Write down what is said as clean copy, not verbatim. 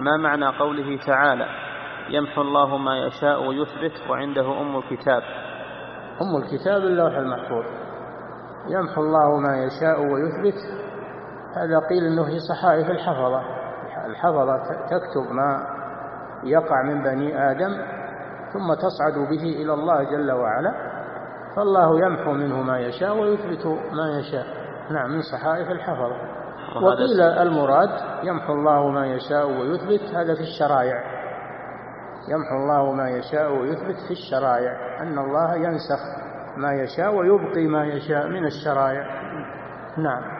ما معنى قوله تعالى يمحو الله ما يشاء ويثبت وعنده أم الكتاب؟ أم الكتاب اللوح المحفوظ. يمحو الله ما يشاء ويثبت، هذا قيل أنه في صحائف الحفظة. الحفظة تكتب ما يقع من بني آدم ثم تصعد به إلى الله جل وعلا، فالله يمحو منه ما يشاء ويثبت ما يشاء. نعم، من صحائف الحفظة. وقيل المراد يمحو الله ما يشاء ويثبت هذا في الشرائع. يمحو الله ما يشاء ويثبت في الشرائع، أن الله ينسخ ما يشاء ويبقي ما يشاء من الشرائع. نعم.